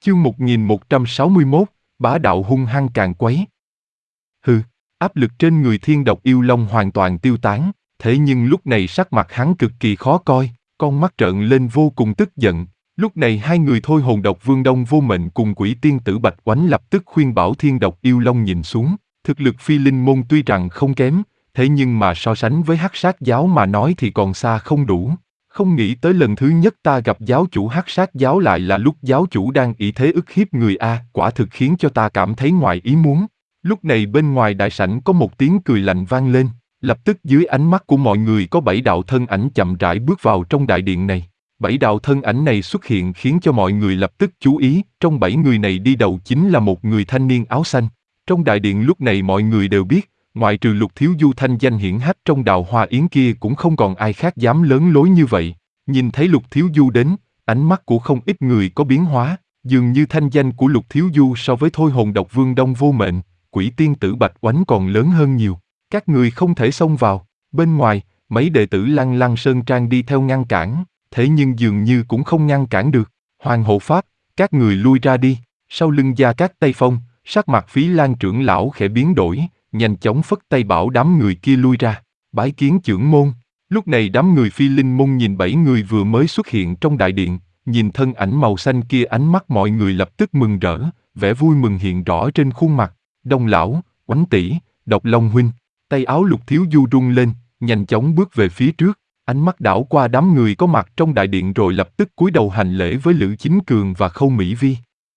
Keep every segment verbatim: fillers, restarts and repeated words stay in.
Chương một nghìn một trăm sáu mươi mốt, bá đạo hung hăng càn quấy. Hừ, áp lực trên người thiên độc yêu long hoàn toàn tiêu tán, thế nhưng lúc này sắc mặt hắn cực kỳ khó coi, con mắt trợn lên vô cùng tức giận. Lúc này hai người thôi hồn độc vương Đông Vô Mệnh cùng quỷ tiên tử Bạch Oánh lập tức khuyên bảo thiên độc yêu long nhìn xuống, thực lực phi linh môn tuy rằng không kém, thế nhưng mà so sánh với hắc sát giáo mà nói thì còn xa không đủ. Không nghĩ tới lần thứ nhất ta gặp giáo chủ hắc sát giáo lại là lúc giáo chủ đang ỷ thế ức hiếp người A, quả thực khiến cho ta cảm thấy ngoài ý muốn. Lúc này bên ngoài đại sảnh có một tiếng cười lạnh vang lên, lập tức dưới ánh mắt của mọi người có bảy đạo thân ảnh chậm rãi bước vào trong đại điện này. Bảy đạo thân ảnh này xuất hiện khiến cho mọi người lập tức chú ý, trong bảy người này đi đầu chính là một người thanh niên áo xanh. Trong đại điện lúc này mọi người đều biết, ngoại trừ Lục Thiếu Du thanh danh hiển hách trong Đào Hoa Yến kia cũng không còn ai khác dám lớn lối như vậy. Nhìn thấy Lục Thiếu Du đến, ánh mắt của không ít người có biến hóa, dường như thanh danh của Lục Thiếu Du so với thôi hồn độc vương Đông Vô Mệnh, quỷ tiên tử Bạch Oánh còn lớn hơn nhiều. Các người không thể xông vào. Bên ngoài, mấy đệ tử Lăng Lăng Sơn Trang đi theo ngăn cản, thế nhưng dường như cũng không ngăn cản được. Hoàng hộ pháp, các người lui ra đi. Sau lưng Gia Cát Tây Phong, sắc mặt Phí Lan trưởng lão khẽ biến đổi, nhanh chóng phất tay bảo đám người kia lui ra. Bái kiến trưởng môn. Lúc này đám người Phi Linh môn nhìn bảy người vừa mới xuất hiện trong đại điện, nhìn thân ảnh màu xanh kia, ánh mắt mọi người lập tức mừng rỡ, vẻ vui mừng hiện rõ trên khuôn mặt. Đông lão, Oánh tỷ, Độc Long huynh. Tay áo Lục Thiếu Du rung lên, nhanh chóng bước về phía trước, ánh mắt đảo qua đám người có mặt trong đại điện rồi lập tức cúi đầu hành lễ với Lữ Chính Cường và Khâu Mỹ Vi.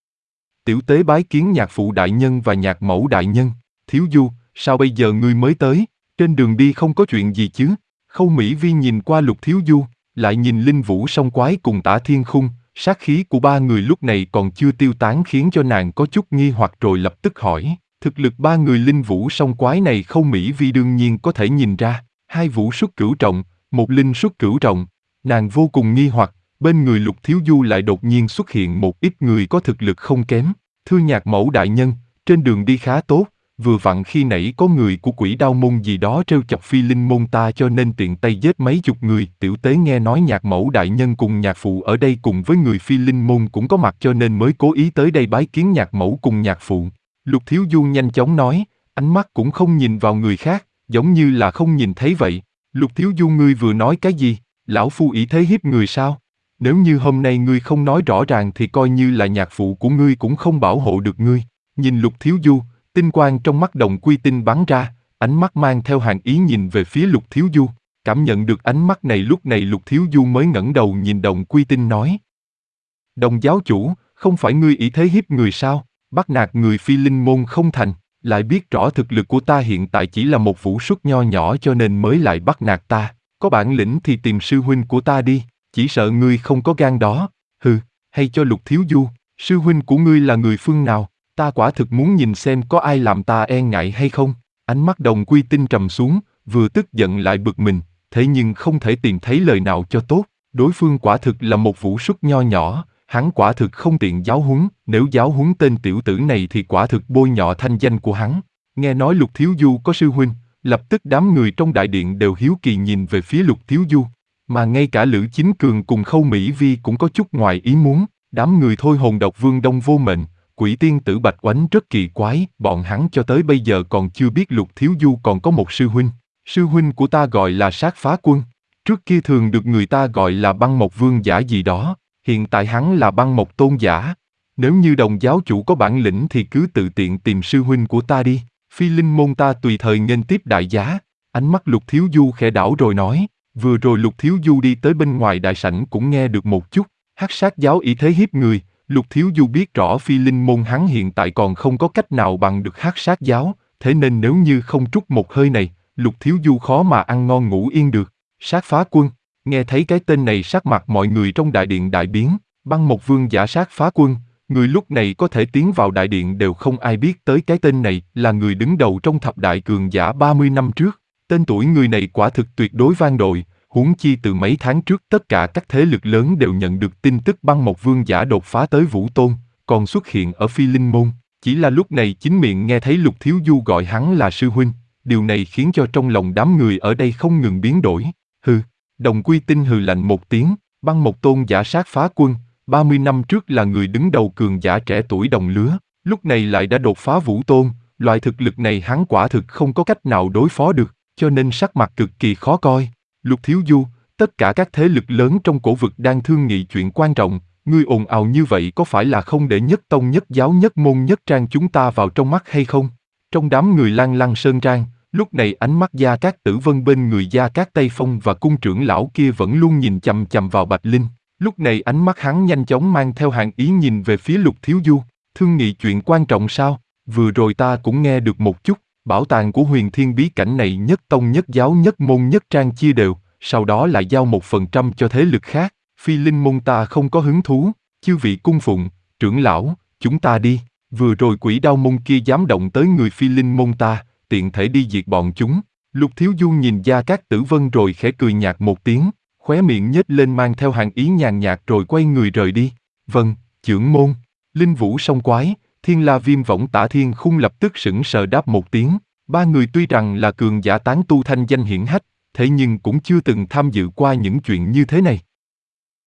Tiểu tế bái kiến nhạc phụ đại nhân và nhạc mẫu đại nhân. Thiếu Du, sao bây giờ ngươi mới tới? Trên đường đi không có chuyện gì chứ? Khâu Mỹ Vi nhìn qua Lục Thiếu Du, lại nhìn Linh Vũ Song Quái cùng Tả Thiên Khung, sát khí của ba người lúc này còn chưa tiêu tán khiến cho nàng có chút nghi hoặc rồi lập tức hỏi. Thực lực ba người Linh Vũ Song Quái này Khâu Mỹ Vi đương nhiên có thể nhìn ra, hai vũ xuất cửu trọng, một linh xuất cửu trọng. Nàng vô cùng nghi hoặc, bên người Lục Thiếu Du lại đột nhiên xuất hiện một ít người có thực lực không kém. Thưa nhạc mẫu đại nhân, trên đường đi khá tốt, vừa vặn khi nãy có người của Quỷ Đao môn gì đó trêu chọc Phi Linh môn ta cho nên tiện tay giết mấy chục người. Tiểu tế nghe nói nhạc mẫu đại nhân cùng nhạc phụ ở đây cùng với người Phi Linh môn cũng có mặt cho nên mới cố ý tới đây bái kiến nhạc mẫu cùng nhạc phụ. Lục Thiếu Du nhanh chóng nói, ánh mắt cũng không nhìn vào người khác, giống như là không nhìn thấy vậy. Lục Thiếu Du, ngươi vừa nói cái gì? Lão phu ỷ thế hiếp người sao? Nếu như hôm nay ngươi không nói rõ ràng thì coi như là nhạc phụ của ngươi cũng không bảo hộ được ngươi. Nhìn Lục Thiếu Du, tinh quang trong mắt Đồng Quy Tinh bắn ra, ánh mắt mang theo hàn ý nhìn về phía Lục Thiếu Du. Cảm nhận được ánh mắt này lúc này Lục Thiếu Du mới ngẩng đầu nhìn Đồng Quy Tinh nói. Đồng giáo chủ, không phải ngươi ỷ thế hiếp người sao? Bắt nạt người Phi Linh môn không thành, lại biết rõ thực lực của ta hiện tại chỉ là một vũ xuất nho nhỏ cho nên mới lại bắt nạt ta. Có bản lĩnh thì tìm sư huynh của ta đi, chỉ sợ ngươi không có gan đó. Hừ, hay cho Lục Thiếu Du, sư huynh của ngươi là người phương nào? Ta quả thực muốn nhìn xem có ai làm ta e ngại hay không. Ánh mắt Đồng Quy Tinh trầm xuống, vừa tức giận lại bực mình, thế nhưng không thể tìm thấy lời nào cho tốt. Đối phương quả thực là một vũ xuất nho nhỏ, hắn quả thực không tiện giáo huấn, nếu giáo huấn tên tiểu tử này thì quả thực bôi nhọ thanh danh của hắn. Nghe nói Lục Thiếu Du có sư huynh, lập tức đám người trong đại điện đều hiếu kỳ nhìn về phía Lục Thiếu Du, mà ngay cả Lữ Chính Cường cùng Khâu Mỹ Vi cũng có chút ngoài ý muốn. Đám người thôi hồn độc vương Đông Vô Mệnh, quỷ tiên tử Bạch Oánh rất kỳ quái, bọn hắn cho tới bây giờ còn chưa biết Lục Thiếu Du còn có một sư huynh. Sư huynh của ta gọi là Sát Phá Quân, trước kia thường được người ta gọi là Băng Mộc Vương giả gì đó, hiện tại hắn là Băng Mộc Tôn giả. Nếu như Đồng giáo chủ có bản lĩnh thì cứ tự tiện tìm sư huynh của ta đi, Phi Linh môn ta tùy thời nghênh tiếp đại giá. Ánh mắt Lục Thiếu Du khẽ đảo rồi nói, vừa rồi Lục Thiếu Du đi tới bên ngoài đại sảnh cũng nghe được một chút, hắc sát giáo ỷ thế hiếp người. Lục Thiếu Du biết rõ Phi Linh môn hắn hiện tại còn không có cách nào bằng được hắc sát giáo, thế nên nếu như không trút một hơi này, Lục Thiếu Du khó mà ăn ngon ngủ yên được. Sát Phá Quân, nghe thấy cái tên này sắc mặt mọi người trong đại điện đại biến. Băng Mộc Vương giả Sát Phá Quân, người lúc này có thể tiến vào đại điện đều không ai biết tới cái tên này, là người đứng đầu trong thập đại cường giả ba mươi năm trước. Tên tuổi người này quả thực tuyệt đối vang dội. Huống chi từ mấy tháng trước tất cả các thế lực lớn đều nhận được tin tức Băng Mộc Vương giả đột phá tới Vũ Tôn, còn xuất hiện ở Phi Linh môn. Chỉ là lúc này chính miệng nghe thấy Lục Thiếu Du gọi hắn là sư huynh, điều này khiến cho trong lòng đám người ở đây không ngừng biến đổi. Hừ, Đồng Quy Tinh hừ lạnh một tiếng, Băng Mộc Tôn giả Sát Phá Quân, ba mươi năm trước là người đứng đầu cường giả trẻ tuổi đồng lứa, lúc này lại đã đột phá vũ tôn, loại thực lực này hắn quả thực không có cách nào đối phó được, cho nên sắc mặt cực kỳ khó coi. Lục Thiếu Du, tất cả các thế lực lớn trong cổ vực đang thương nghị chuyện quan trọng, ngươi ồn ào như vậy có phải là không để nhất tông nhất giáo nhất môn nhất trang chúng ta vào trong mắt hay không? Trong đám người Lan Lăng Sơn Trang, lúc này ánh mắt Gia Cát Tử Vân bên người Gia Cát Tây Phong và cung trưởng lão kia vẫn luôn nhìn chằm chằm vào Bạch Linh. Lúc này ánh mắt hắn nhanh chóng mang theo hàng ý nhìn về phía Lục Thiếu Du, thương nghị chuyện quan trọng sao? Vừa rồi ta cũng nghe được một chút, bảo tàng của huyền thiên bí cảnh này nhất tông nhất giáo nhất môn nhất trang chia đều, sau đó lại giao một phần trăm cho thế lực khác, Phi Linh môn ta không có hứng thú, chư vị cung phụng, trưởng lão, chúng ta đi, vừa rồi quỷ đao môn kia dám động tới người Phi Linh môn ta, tiện thể đi diệt bọn chúng. Lục Thiếu Du nhìn Gia Cát Tử Vân rồi khẽ cười nhạt một tiếng, khóe miệng nhếch lên mang theo hàng ý nhàn nhạt rồi quay người rời đi. Vâng, trưởng môn. Linh Vũ Song Quái, Thiên La Viêm Võng Tả Thiên Khung lập tức sững sờ đáp một tiếng. Ba người tuy rằng là cường giả tán tu thanh danh hiển hách, thế nhưng cũng chưa từng tham dự qua những chuyện như thế này.